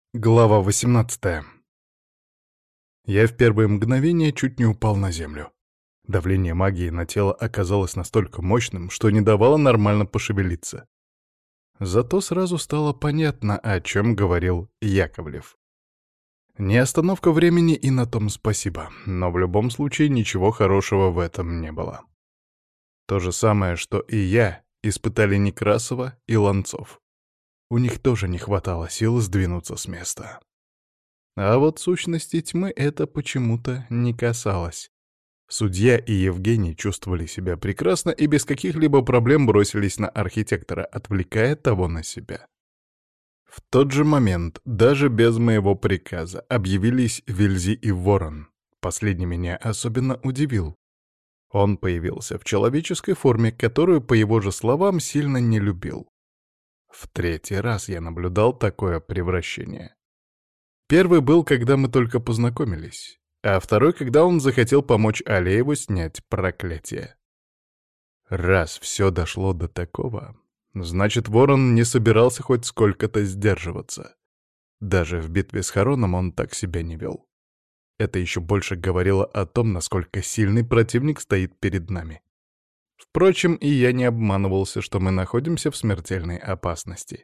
Глава 18. Я в первые мгновения чуть не упал на землю. Давление магии на тело оказалось настолько мощным, что не давало нормально пошевелиться. Зато сразу стало понятно, о чем говорил Яковлев. Не остановка времени, и на том спасибо, но в любом случае ничего хорошего в этом не было. То же самое, что и я, испытали Некрасова и Ланцов. У них тоже не хватало сил сдвинуться с места. А вот сущности тьмы это почему-то не касалось. Судья и Евгений чувствовали себя прекрасно и без каких-либо проблем бросились на архитектора, отвлекая того на себя. В тот же момент, даже без моего приказа, объявились Вельзи и Ворон. Последний меня особенно удивил. Он появился в человеческой форме, которую, по его же словам, сильно не любил. В третий раз я наблюдал такое превращение. Первый был, когда мы только познакомились, а второй, когда он захотел помочь Алееву снять проклятие. Раз все дошло до такого, значит, Ворон не собирался хоть сколько-то сдерживаться. Даже в битве с Хароном он так себя не вел. Это еще больше говорило о том, насколько сильный противник стоит перед нами. Впрочем, и я не обманывался, что мы находимся в смертельной опасности.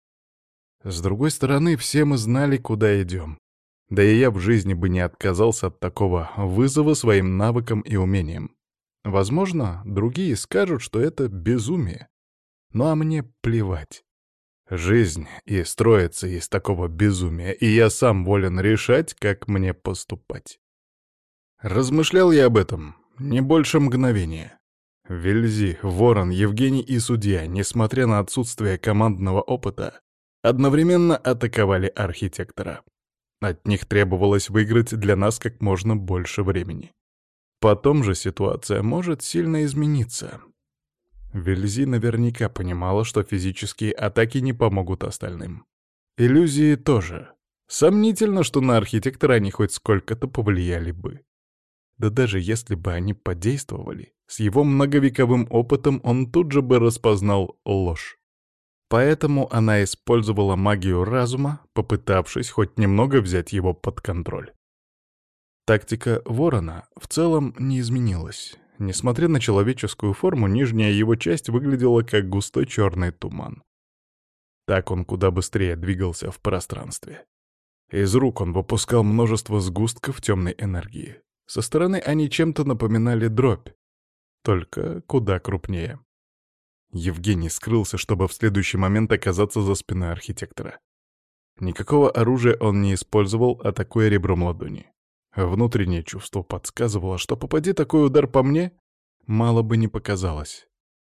С другой стороны, все мы знали, куда идем. Да и я в жизни бы не отказался от такого вызова своим навыкам и умениям. Возможно, другие скажут, что это безумие. Ну а мне плевать. Жизнь и строится из такого безумия, и я сам волен решать, как мне поступать. Размышлял я об этом не больше мгновения. Вельзи, Ворон, Евгений и судья, несмотря на отсутствие командного опыта, одновременно атаковали архитектора. От них требовалось выиграть для нас как можно больше времени. Потом же ситуация может сильно измениться. Вельзи наверняка понимала, что физические атаки не помогут остальным. Иллюзии тоже. Сомнительно, что на архитектора они хоть сколько-то повлияли бы. Да даже если бы они подействовали, с его многовековым опытом он тут же бы распознал ложь. Поэтому она использовала магию разума, попытавшись хоть немного взять его под контроль. Тактика Ворона в целом не изменилась. Несмотря на человеческую форму, нижняя его часть выглядела как густой черный туман. Так он куда быстрее двигался в пространстве. Из рук он выпускал множество сгустков темной энергии. Со стороны они чем-то напоминали дробь, только куда крупнее. Евгений скрылся, чтобы в следующий момент оказаться за спиной архитектора. Никакого оружия он не использовал, атакуя ребром ладони. Внутреннее чувство подсказывало, что попади такой удар по мне, мало бы не показалось.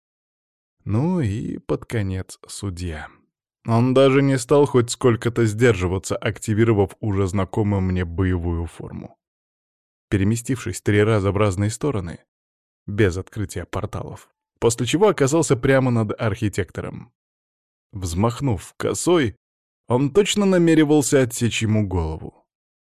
Ну и под конец судья. Он даже не стал хоть сколько-то сдерживаться, активировав уже знакомую мне боевую форму. Переместившись 3 раза в разные стороны, без открытия порталов, после чего оказался прямо над архитектором. Взмахнув косой, он точно намеревался отсечь ему голову.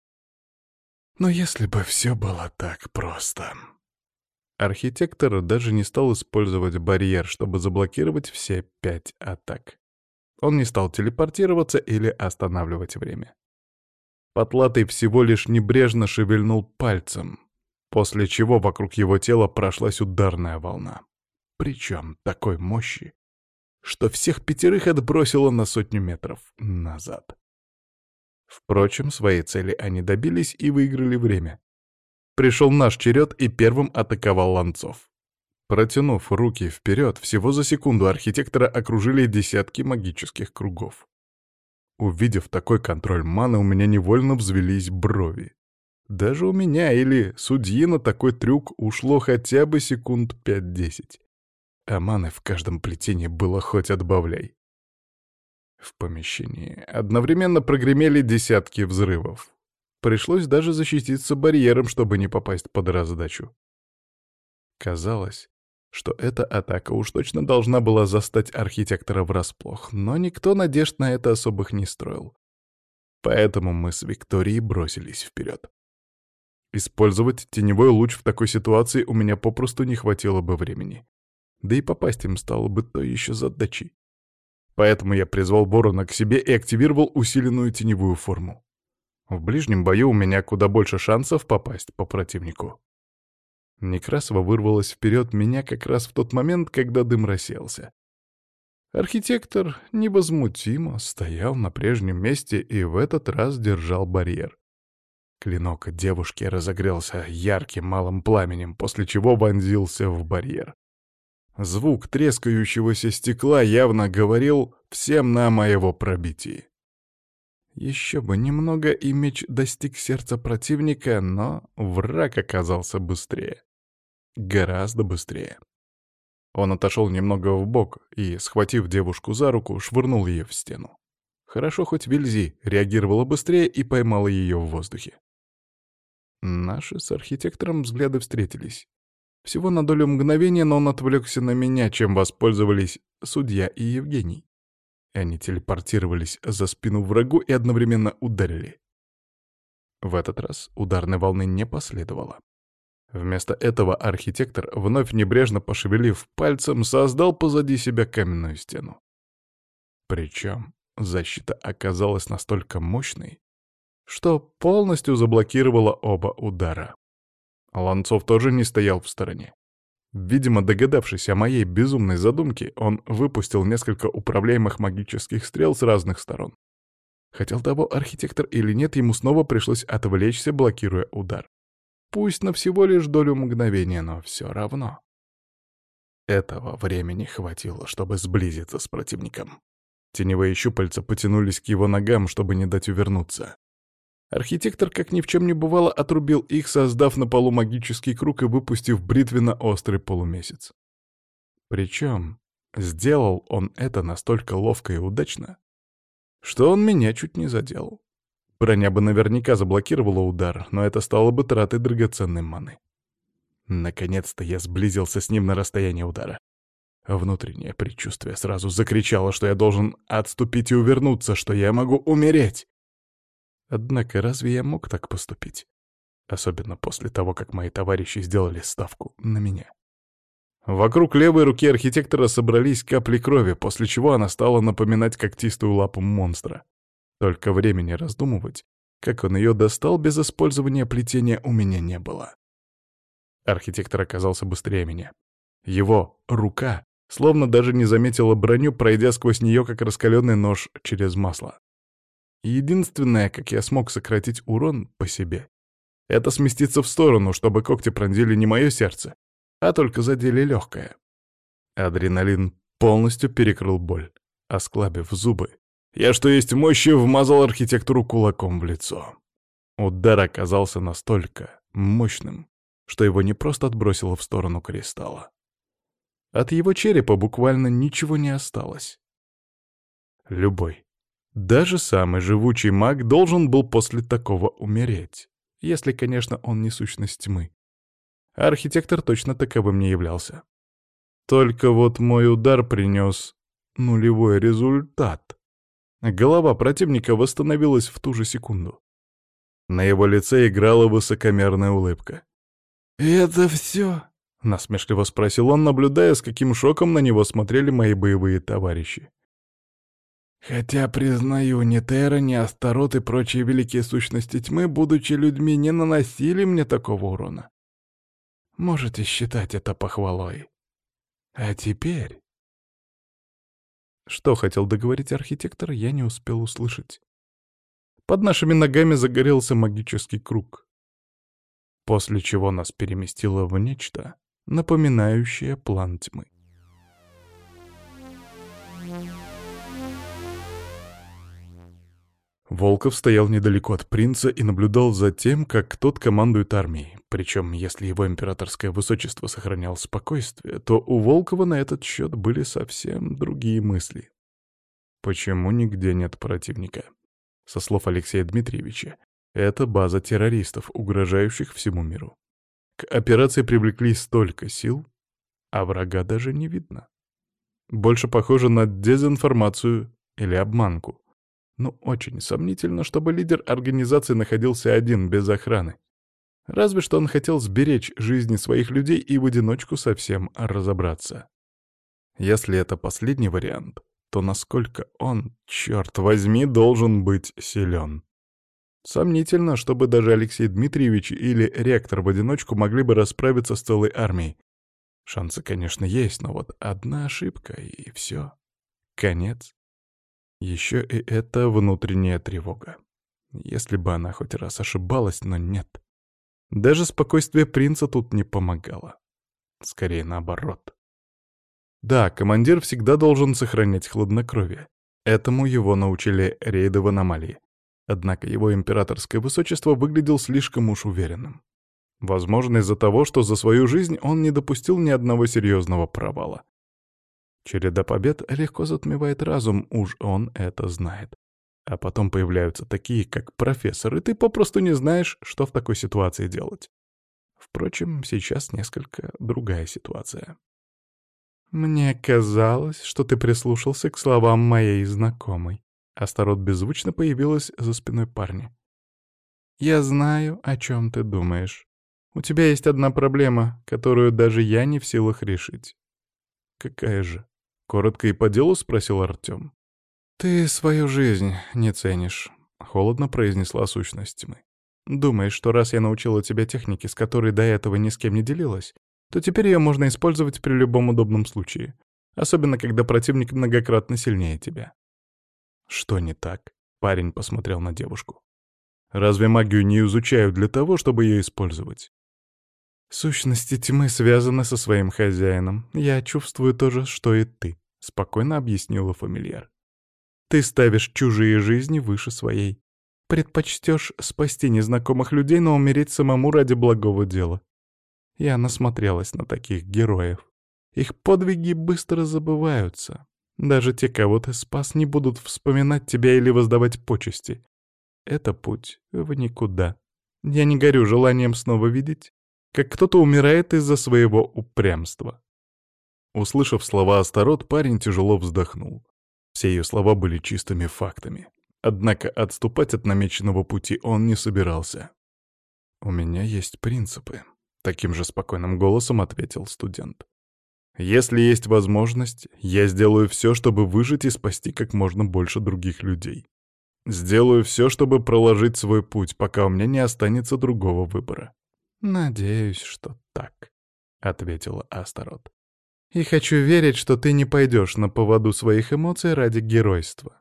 Но если бы все было так просто. Архитектор даже не стал использовать барьер, чтобы заблокировать все 5 атак. Он не стал телепортироваться или останавливать время. Потлатый всего лишь небрежно шевельнул пальцем, после чего вокруг его тела прошлась ударная волна. Причем такой мощи, что всех 5 отбросило на 100 метров назад. Впрочем, своей цели они добились и выиграли время. Пришел наш черед, и первым атаковал Ланцов. Протянув руки вперед, всего за секунду архитектора окружили десятки магических кругов. Увидев такой контроль маны, у меня невольно взвелись брови. Даже у меня или судьи на такой трюк ушло хотя бы секунд 5-10. А маны в каждом плетении было хоть отбавляй. В помещении одновременно прогремели десятки взрывов. Пришлось даже защититься барьером, чтобы не попасть под раздачу. Казалось, что эта атака уж точно должна была застать архитектора врасплох, но никто надежд на это особых не строил. Поэтому мы с Викторией бросились вперед. Использовать теневой луч в такой ситуации у меня попросту не хватило бы времени. Да и попасть им стало бы то еще задачей. Поэтому я призвал ворона к себе и активировал усиленную теневую форму. В ближнем бою у меня куда больше шансов попасть по противнику. Некрасова вырвалась вперед меня как раз в тот момент, когда дым рассеялся. Архитектор невозмутимо стоял на прежнем месте и в этот раз держал барьер. Клинок девушки разогрелся ярким малым пламенем, после чего вонзился в барьер. Звук трескающегося стекла явно говорил всем нам о его пробитии. Еще бы немного, и меч достиг сердца противника, но враг оказался быстрее. Гораздо быстрее. Он отошел немного вбок и, схватив девушку за руку, швырнул ее в стену. Хорошо, хоть Вильзи реагировала быстрее и поймала ее в воздухе. Наши с архитектором взгляды встретились. Всего на долю мгновения, но он отвлекся на меня, чем воспользовались судья и Евгений. Они телепортировались за спину врагу и одновременно ударили. В этот раз ударной волны не последовало. Вместо этого архитектор, вновь небрежно пошевелив пальцем, создал позади себя каменную стену. Причем защита оказалась настолько мощной, что полностью заблокировала оба удара. Ланцов тоже не стоял в стороне. Видимо, догадавшись о моей безумной задумке, он выпустил несколько управляемых магических стрел с разных сторон. Хотел того архитектор или нет, ему снова пришлось отвлечься, блокируя удар. Пусть на всего лишь долю мгновения, но все равно. Этого времени хватило, чтобы сблизиться с противником. Теневые щупальца потянулись к его ногам, чтобы не дать увернуться. Архитектор, как ни в чем не бывало, отрубил их, создав на полу магический круг и выпустив бритвенно-острый полумесяц. Причем сделал он это настолько ловко и удачно, что он меня чуть не задел. Броня бы наверняка заблокировала удар, но это стало бы тратой драгоценной маны. Наконец-то я сблизился с ним на расстояние удара. Внутреннее предчувствие сразу закричало, что я должен отступить и увернуться, что я могу умереть. Однако разве я мог так поступить? Особенно после того, как мои товарищи сделали ставку на меня. Вокруг левой руки архитектора собрались капли крови, после чего она стала напоминать когтистую лапу монстра. Только времени раздумывать, как он ее достал без использования плетения, у меня не было. Архитектор оказался быстрее меня. Его рука словно даже не заметила броню, пройдя сквозь нее, как раскаленный нож через масло. Единственное, как я смог сократить урон по себе, это сместиться в сторону, чтобы когти пронзили не мое сердце, а только задели легкое. Адреналин полностью перекрыл боль. Осклабив зубы, я что есть мощи вмазал архитектору кулаком в лицо. Удар оказался настолько мощным, что его не просто отбросило в сторону кристалла. От его черепа буквально ничего не осталось. Любой, даже самый живучий маг должен был после такого умереть, если, конечно, он не сущность тьмы. А архитектор точно таковым не являлся. Только вот мой удар принес нулевой результат. Голова противника восстановилась в ту же секунду. На его лице играла высокомерная улыбка. «Это все?» — насмешливо спросил он, наблюдая, с каким шоком на него смотрели мои боевые товарищи. «Хотя, признаю, ни Терра, ни Астарот и прочие великие сущности тьмы, будучи людьми, не наносили мне такого урона. Можете считать это похвалой. А теперь...» Что хотел договорить архитектор, я не успел услышать. Под нашими ногами загорелся магический круг, после чего нас переместило в нечто, напоминающее план тьмы. Волков стоял недалеко от принца и наблюдал за тем, как тот командует армией. Причем, если его императорское высочество сохранял спокойствие, то у Волкова на этот счет были совсем другие мысли. Почему нигде нет противника? Со слов Алексея Дмитриевича, это база террористов, угрожающих всему миру. К операции привлекли столько сил, а врага даже не видно. Больше похоже на дезинформацию или обманку. Но очень сомнительно, чтобы лидер организации находился один, без охраны. Разве что он хотел сберечь жизни своих людей и в одиночку совсем разобраться. Если это последний вариант, то насколько он, черт возьми, должен быть силен? Сомнительно, чтобы даже Алексей Дмитриевич или ректор в одиночку могли бы расправиться с целой армией. Шансы, конечно, есть, но вот одна ошибка, и все. Конец. Еще и эта внутренняя тревога. Если бы она хоть раз ошибалась, но нет. Даже спокойствие принца тут не помогало. Скорее наоборот. Да, командир всегда должен сохранять хладнокровие. Этому его научили рейды в аномалии. Однако его императорское высочество выглядел слишком уж уверенным. Возможно, из-за того, что за свою жизнь он не допустил ни одного серьезного провала. Череда побед легко затмевает разум, уж он это знает. А потом появляются такие, как профессор, и ты попросту не знаешь, что в такой ситуации делать. Впрочем, сейчас несколько другая ситуация. «Мне казалось, что ты прислушался к словам моей знакомой». Астарот беззвучно появилась за спиной парня. «Я знаю, о чем ты думаешь. У тебя есть одна проблема, которую даже я не в силах решить». «Какая же?» — коротко и по делу спросил Артем. «Ты свою жизнь не ценишь», — холодно произнесла сущность тьмы. «Думаешь, что раз я научила тебя технике, с которой до этого ни с кем не делилась, то теперь ее можно использовать при любом удобном случае, особенно когда противник многократно сильнее тебя». «Что не так?» — парень посмотрел на девушку. «Разве магию не изучают для того, чтобы ее использовать?» «Сущности тьмы связаны со своим хозяином. Я чувствую то же, что и ты», — спокойно объяснила фамильяр. «Ты ставишь чужие жизни выше своей. Предпочтешь спасти незнакомых людей, но умереть самому ради благого дела. Я насмотрелась на таких героев. Их подвиги быстро забываются. Даже те, кого ты спас, не будут вспоминать тебя или воздавать почести. Это путь в никуда. Я не горю желанием снова видеть, как кто-то умирает из-за своего упрямства». Услышав слова Астарот, парень тяжело вздохнул. Все ее слова были чистыми фактами. Однако отступать от намеченного пути он не собирался. «У меня есть принципы», — таким же спокойным голосом ответил студент. «Если есть возможность, я сделаю все, чтобы выжить и спасти как можно больше других людей. Сделаю все, чтобы проложить свой путь, пока у меня не останется другого выбора». «Надеюсь, что так», — ответила Астарот. «И хочу верить, что ты не пойдешь на поводу своих эмоций ради геройства».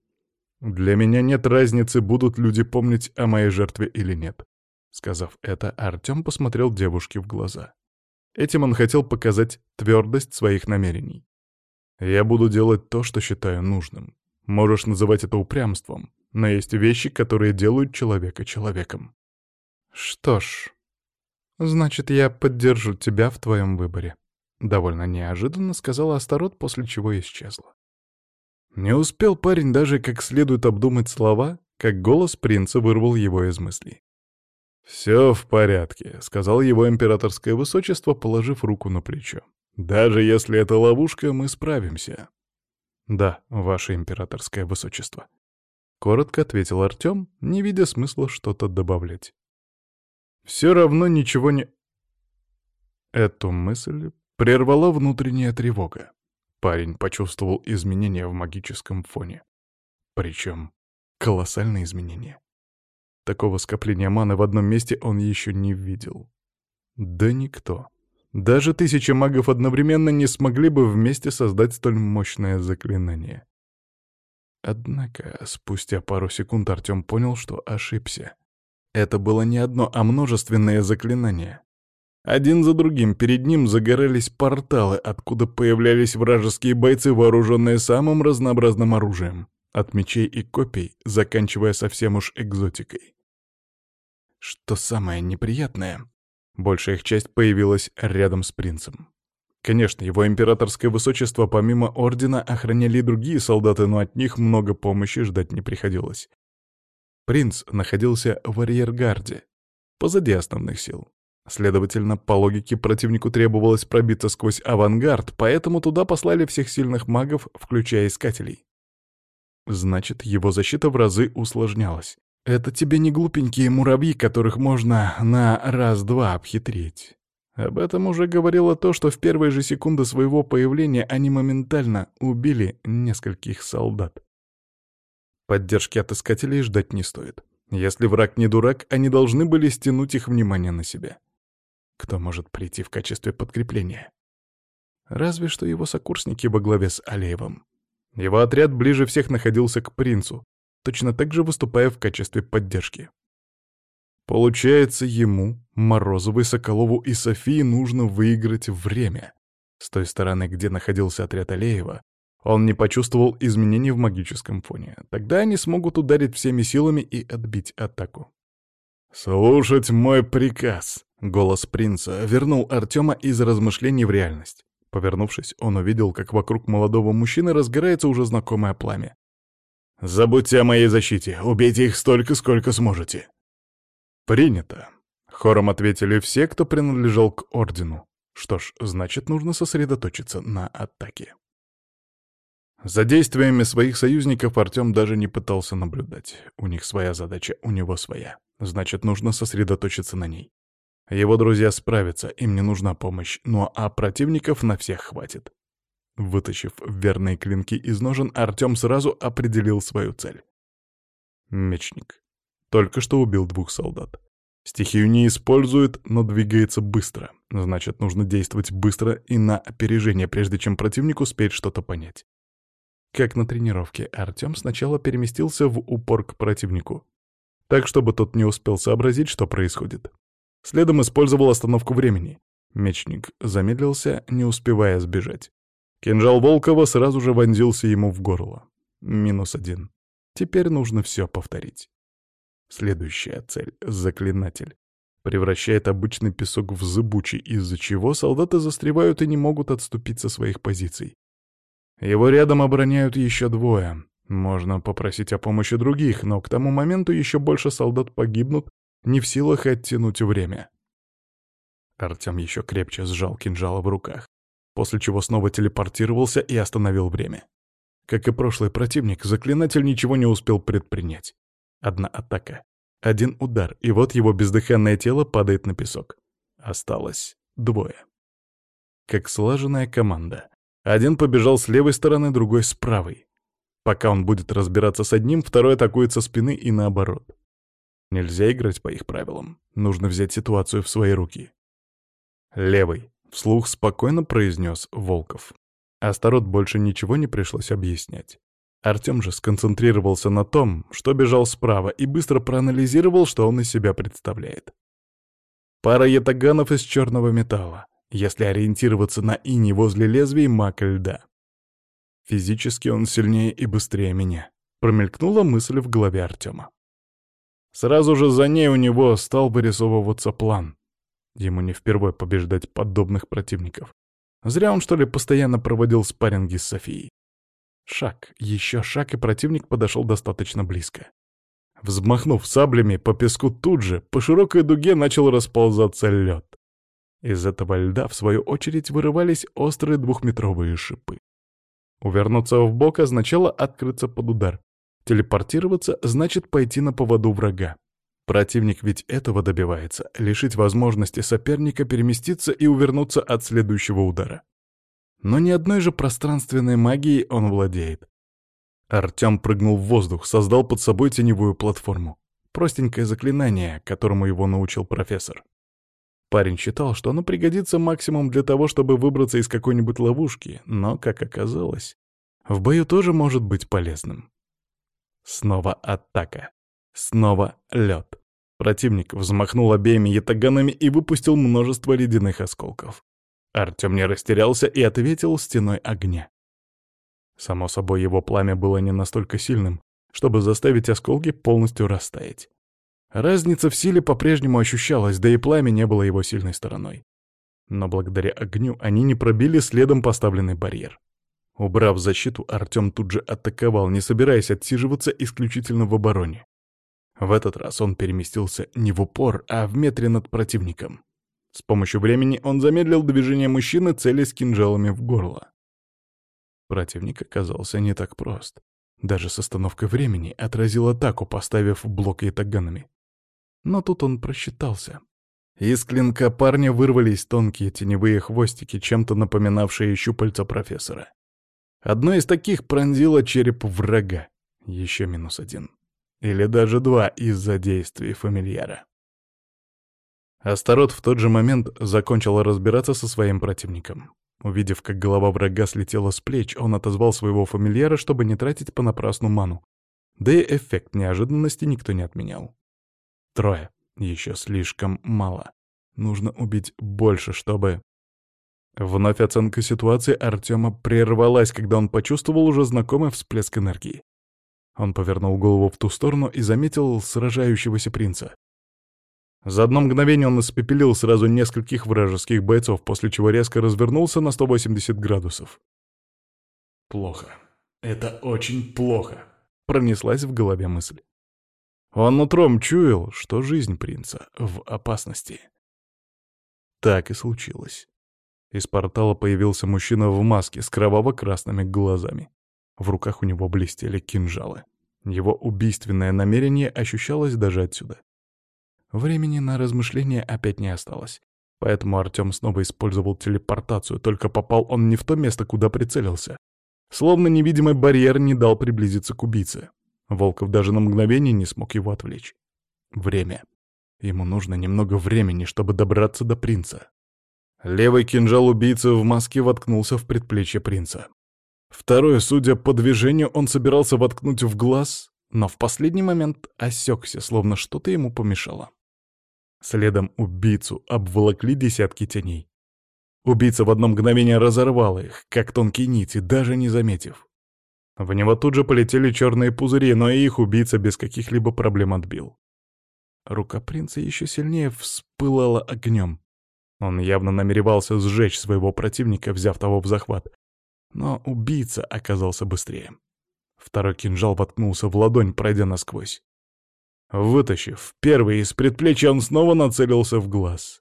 «Для меня нет разницы, будут люди помнить о моей жертве или нет». Сказав это, Артем посмотрел девушке в глаза. Этим он хотел показать твердость своих намерений. «Я буду делать то, что считаю нужным. Можешь называть это упрямством, но есть вещи, которые делают человека человеком». «Что ж, значит, я поддержу тебя в твоем выборе», — довольно неожиданно сказала Астарот, после чего исчезла. Не успел парень даже как следует обдумать слова, как голос принца вырвал его из мыслей. «Все в порядке», — сказал его императорское высочество, положив руку на плечо. «Даже если это ловушка, мы справимся». «Да, ваше императорское высочество», — коротко ответил Артем, не видя смысла что-то добавлять. «Все равно ничего не...» Эту мысль прервала внутренняя тревога. Парень почувствовал изменения в магическом фоне. Причем колоссальные изменения. Такого скопления маны в одном месте он еще не видел. Да никто. Даже 1000 магов одновременно не смогли бы вместе создать столь мощное заклинание. Однако спустя пару секунд Артем понял, что ошибся. Это было не одно, а множественное заклинание. Один за другим перед ним загорались порталы, откуда появлялись вражеские бойцы, вооруженные самым разнообразным оружием. От мечей и копий, заканчивая совсем уж экзотикой. Что самое неприятное, большая их часть появилась рядом с принцем. Конечно, его императорское высочество помимо ордена охраняли и другие солдаты, но от них много помощи ждать не приходилось. Принц находился в арьергарде, позади основных сил. Следовательно, по логике противнику требовалось пробиться сквозь авангард, поэтому туда послали всех сильных магов, включая искателей. Значит, его защита в разы усложнялась. Это тебе не глупенькие муравьи, которых можно на раз-два обхитрить. Об этом уже говорило то, что в первые же секунды своего появления они моментально убили нескольких солдат. Поддержки от искателей ждать не стоит. Если враг не дурак, они должны были стянуть их внимание на себя. Кто может прийти в качестве подкрепления? Разве что его сокурсники во главе с Алеевым. Его отряд ближе всех находился к принцу, точно так же выступая в качестве поддержки. Получается, ему, Морозовой, Соколову и Софии нужно выиграть время. С той стороны, где находился отряд Алеева, он не почувствовал изменений в магическом фоне. Тогда они смогут ударить всеми силами и отбить атаку. «Слушать мой приказ!» — голос принца вернул Артема из размышлений в реальность. Повернувшись, он увидел, как вокруг молодого мужчины разгорается уже знакомое пламя. «Забудьте о моей защите, убейте их столько, сколько сможете!» «Принято!» — хором ответили все, кто принадлежал к ордену. Что ж, значит, нужно сосредоточиться на атаке. За действиями своих союзников Артем даже не пытался наблюдать. У них своя задача, у него своя. Значит, нужно сосредоточиться на ней. Его друзья справятся, им не нужна помощь, ну а противников на всех хватит. Вытащив верные клинки из ножен, Артем сразу определил свою цель. Мечник. Только что убил 2 солдат. Стихию не использует, но двигается быстро. Значит, нужно действовать быстро и на опережение, прежде чем противник успеет что-то понять. Как на тренировке, Артем сначала переместился в упор к противнику, так, чтобы тот не успел сообразить, что происходит. Следом использовал остановку времени. Мечник замедлился, не успевая сбежать. Кинжал Волкова сразу же вонзился ему в горло. -1. Теперь нужно все повторить. Следующая цель — заклинатель. Превращает обычный песок в зыбучий, из-за чего солдаты застревают и не могут отступить со своих позиций. Его рядом обороняют еще 2. Можно попросить о помощи других, но к тому моменту еще больше солдат погибнут, не в силах оттянуть время. Артем еще крепче сжал кинжал в руках, после чего снова телепортировался и остановил время. Как и прошлый противник, заклинатель ничего не успел предпринять. Одна атака, 1 удар, и вот его бездыханное тело падает на песок. Осталось 2. Как слаженная команда. Один побежал с левой стороны, другой с правой. Пока он будет разбираться с одним, второй атакует со спины и наоборот. Нельзя играть по их правилам. Нужно взять ситуацию в свои руки. «Левый», — вслух спокойно произнес Волков. Астарот больше ничего не пришлось объяснять. Артем же сконцентрировался на том, что бежал справа, и быстро проанализировал, что он из себя представляет. Пара ятаганов из черного металла, если ориентироваться на иней возле лезвий маг льда. Физически он сильнее и быстрее меня. Промелькнула мысль в голове Артема. Сразу же за ней у него стал вырисовываться план. Ему не впервой побеждать подобных противников. Зря он, что ли, постоянно проводил спарринги с Софией. Шаг, еще шаг, и противник подошел достаточно близко. Взмахнув саблями по песку тут же, по широкой дуге начал расползаться лед. Из этого льда, в свою очередь, вырывались острые 2-метровые шипы. Увернуться вбок означало открыться под удар. Телепортироваться значит пойти на поводу врага. Противник ведь этого добивается — лишить возможности соперника переместиться и увернуться от следующего удара. Но ни одной же пространственной магией он владеет. Артем прыгнул в воздух, создал под собой теневую платформу. Простенькое заклинание, которому его научил профессор. Парень считал, что оно пригодится максимум для того, чтобы выбраться из какой-нибудь ловушки, но, как оказалось, в бою тоже может быть полезным. Снова атака. Снова лед. Противник взмахнул обеими ятаганами и выпустил множество ледяных осколков. Артем не растерялся и ответил стеной огня. Само собой, его пламя было не настолько сильным, чтобы заставить осколки полностью растаять. Разница в силе по-прежнему ощущалась, да и пламя не было его сильной стороной. Но благодаря огню они не пробили следом поставленный барьер. Убрав защиту, Артем тут же атаковал, не собираясь отсиживаться исключительно в обороне. В этот раз он переместился не в упор, а в метре над противником. С помощью времени он замедлил движение мужчины, целясь кинжалами в горло. Противник оказался не так прост. Даже с остановкой времени отразил атаку, поставив блок ятаганами. Но тут он просчитался. Из клинка парня вырвались тонкие теневые хвостики, чем-то напоминавшие щупальца профессора. Одно из таких пронзило череп врага. Еще -1. Или даже 2 из-за действий фамильяра. Астарот в тот же момент закончил разбираться со своим противником. Увидев, как голова врага слетела с плеч, он отозвал своего фамильяра, чтобы не тратить понапрасну ману. Да и эффект неожиданности никто не отменял. 3. Еще слишком мало. Нужно убить больше, чтобы... Вновь оценка ситуации Артема прервалась, когда он почувствовал уже знакомый всплеск энергии. Он повернул голову в ту сторону и заметил сражающегося принца. За одно мгновение он испепелил сразу нескольких вражеских бойцов, после чего резко развернулся на 180 градусов. «Плохо. Это очень плохо», — пронеслась в голове мысль. Он нутром чуял, что жизнь принца в опасности. Так и случилось. Из портала появился мужчина в маске с кроваво-красными глазами. В руках у него блестели кинжалы. Его убийственное намерение ощущалось даже отсюда. Времени на размышления опять не осталось. Поэтому Артем снова использовал телепортацию, только попал он не в то место, куда прицелился. Словно невидимый барьер не дал приблизиться к убийце. Волков даже на мгновение не смог его отвлечь. Время. Ему нужно немного времени, чтобы добраться до принца. Левый кинжал убийцы в маске воткнулся в предплечье принца. Второй, судя по движению, он собирался воткнуть в глаз, но в последний момент осекся, словно что-то ему помешало. Следом убийцу обволокли десятки теней. Убийца в одно мгновение разорвал их, как тонкие нити, даже не заметив. В него тут же полетели черные пузыри, но и их убийца без каких-либо проблем отбил. Рука принца еще сильнее вспылала огнем. Он явно намеревался сжечь своего противника, взяв того в захват. Но убийца оказался быстрее. Второй кинжал воткнулся в ладонь, пройдя насквозь. Вытащив первый из предплечья, он снова нацелился в глаз.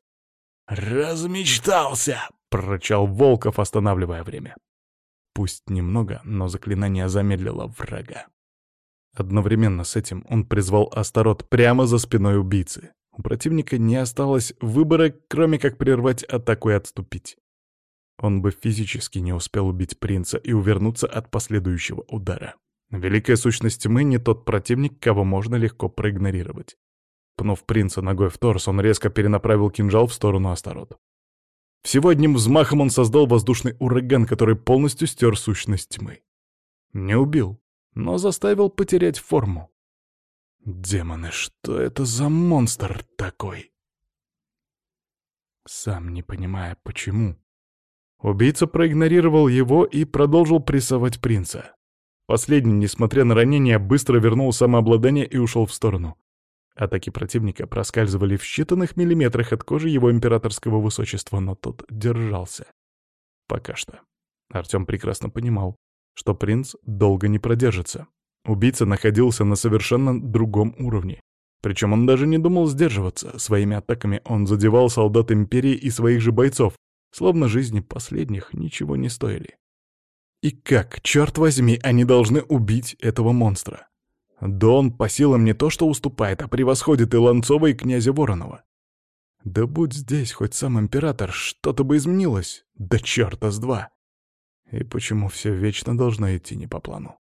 «Размечтался!» — прорычал Волков, останавливая время. Пусть немного, но заклинание замедлило врага. Одновременно с этим он призвал Астарот прямо за спиной убийцы. У противника не осталось выбора, кроме как прервать атаку и отступить. Он бы физически не успел убить принца и увернуться от последующего удара. Великая сущность тьмы не тот противник, кого можно легко проигнорировать. Пнув принца ногой в торс, он резко перенаправил кинжал в сторону Астарот. Всего одним взмахом он создал воздушный ураган, который полностью стер сущность тьмы. Не убил, но заставил потерять форму. Демоны, что это за монстр такой? Сам не понимая, почему. Убийца проигнорировал его и продолжил прессовать принца. Последний, несмотря на ранение, быстро вернул самообладание и ушел в сторону. Атаки противника проскальзывали в считанных миллиметрах от кожи его императорского высочества, но тот держался. Пока что. Артем прекрасно понимал, что принц долго не продержится. Убийца находился на совершенно другом уровне. Причем он даже не думал сдерживаться. Своими атаками он задевал солдат Империи и своих же бойцов, словно жизни последних ничего не стоили. И как, черт возьми, они должны убить этого монстра? Да он по силам не то что уступает, а превосходит и Ланцова, и князя Воронова. Да будь здесь хоть сам император, что-то бы изменилось. Да черта с два! И почему все вечно должно идти не по плану?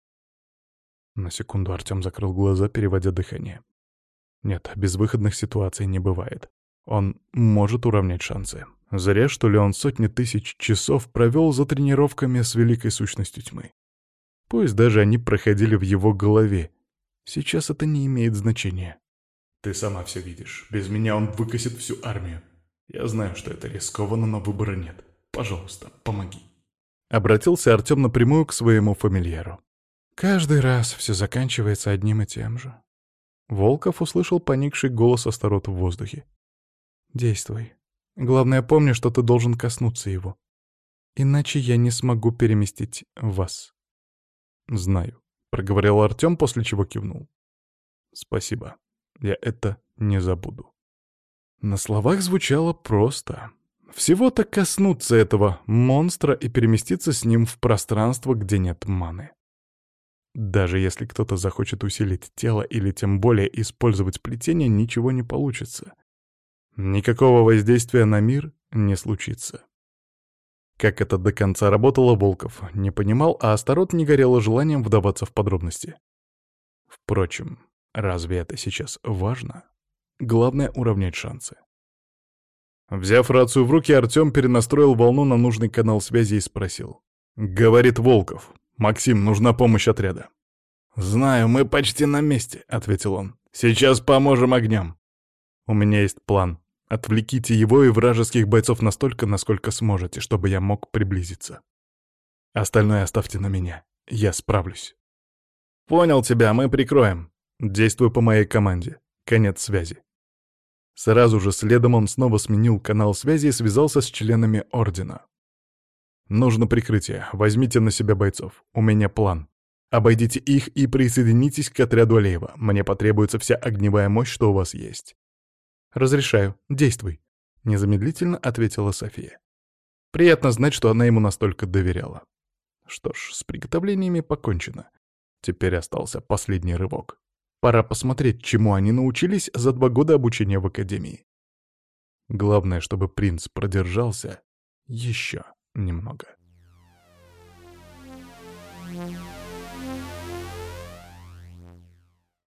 На секунду Артем закрыл глаза, переводя дыхание. Нет, безвыходных ситуаций не бывает. Он может уравнять шансы. Зря, что ли, он сотни тысяч часов провел за тренировками с великой сущностью тьмы. Пусть даже они проходили в его голове. Сейчас это не имеет значения. Ты сама все видишь. Без меня он выкосит всю армию. Я знаю, что это рискованно, но выбора нет. Пожалуйста, помоги. Обратился Артем напрямую к своему фамильяру. Каждый раз все заканчивается одним и тем же. Волков услышал поникший голос Астарот в воздухе. «Действуй. Главное, помни, что ты должен коснуться его. Иначе я не смогу переместить вас». «Знаю», — проговорил Артем, после чего кивнул. «Спасибо. Я это не забуду». На словах звучало просто. Всего-то коснуться этого монстра и переместиться с ним в пространство, где нет маны. Даже если кто-то захочет усилить тело или тем более использовать плетение, ничего не получится. Никакого воздействия на мир не случится. Как это до конца работало, Волков не понимал, а Астарот не горело желанием вдаваться в подробности. Впрочем, разве это сейчас важно? Главное — уравнять шансы. Взяв рацию в руки, Артём перенастроил волну на нужный канал связи и спросил. «Говорит Волков. Максим, нужна помощь отряда». «Знаю, мы почти на месте», — ответил он. «Сейчас поможем огнем». «У меня есть план. Отвлеките его и вражеских бойцов настолько, насколько сможете, чтобы я мог приблизиться. Остальное оставьте на меня. Я справлюсь». «Понял тебя, мы прикроем. Действуй по моей команде. Конец связи». Сразу же следом он снова сменил канал связи и связался с членами Ордена. «Нужно прикрытие. Возьмите на себя бойцов. У меня план. Обойдите их и присоединитесь к отряду Алеева. Мне потребуется вся огневая мощь, что у вас есть». «Разрешаю. Действуй», — незамедлительно ответила София. Приятно знать, что она ему настолько доверяла. Что ж, с приготовлениями покончено. Теперь остался последний рывок. Пора посмотреть, чему они научились за 2 года обучения в Академии. Главное, чтобы принц продержался еще немного.